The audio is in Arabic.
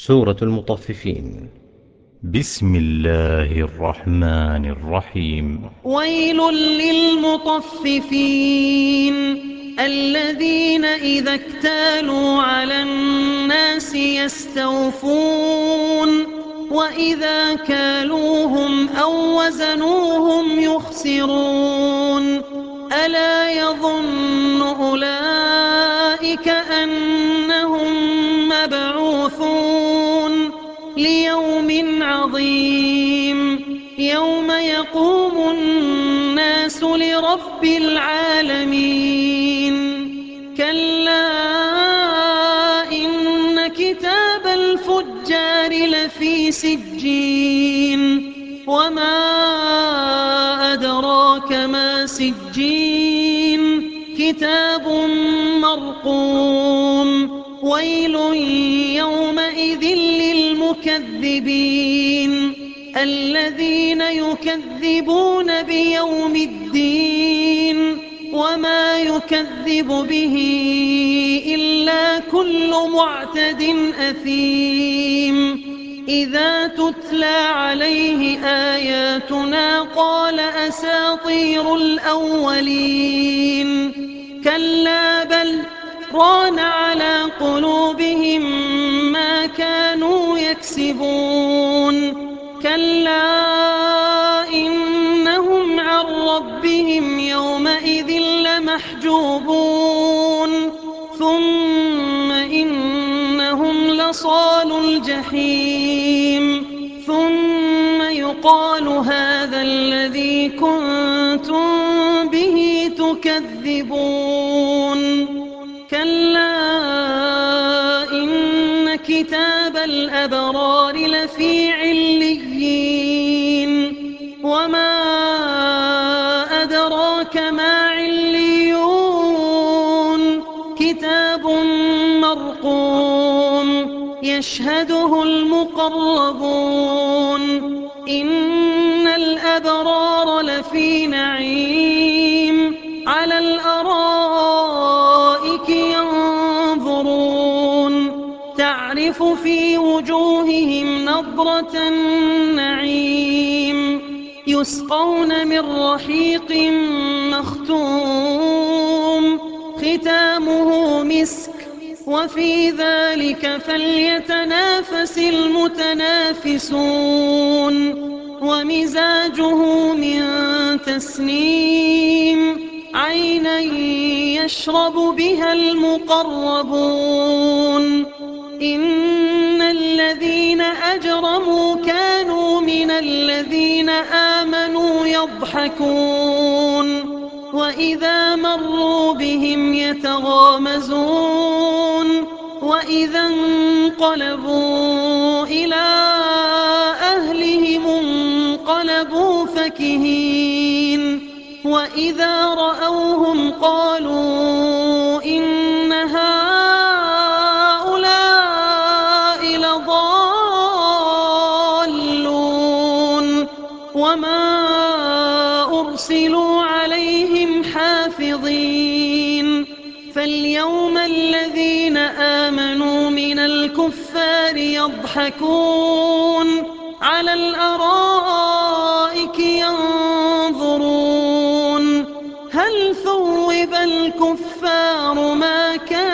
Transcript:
سورة المطففين. بسم الله الرحمن الرحيم. ويل للمطففين الذين إذا اكتالوا على الناس يستوفون وإذا كالوهم أو وزنوهم يخسرون ألا يظن أولئك أنهم مبعوثون ليوم عظيم يوم يقوم الناس لرب العالمين كلا إن كتاب الفجار لفي سجين وما أدراك ما سجين كتاب مرقوم ويل يومئذ للمكذبين الذين يكذبون بيوم الدين وما يكذب به إلا كل معتد أثيم إذا تتلى عليه آياتنا قال أساطير الأولين كلا بل ران على قلوبهم ما كانوا يكسبون كلا إنهم عن ربهم يومئذ لمحجوبون ثم إنهم لصالو الجحيم ثم يقال هذا الذي كنتم به تكذبون كلا إن كتاب الأبرار لفي عليين وما أدراك ما عليون كتاب مرقوم يشهده المقربون إن الأبرار لفي نعيم على الأرائك ينظرون تعرف في وجوههم نضرة النعيم يسقون من رحيق مختوم ختامه مسك وفي ذلك فليتنافس المتنافسون ومزاجه من تسنيم عينا يشرب بها المقربون إن الذين أجرموا كانوا من الذين آمنوا يضحكون وإذا مروا بهم يتغامزون وإذا انقلبوا إلى أهلهم انقلبوا فكهين وإذا رأوهم قالوا إن هؤلاء لضالون وما أرسلوا عليهم حافظين فاليوم الذين آمنوا من الكفار يضحكون على الأرائك ينظرون هل ثوب الكفار ما كانوا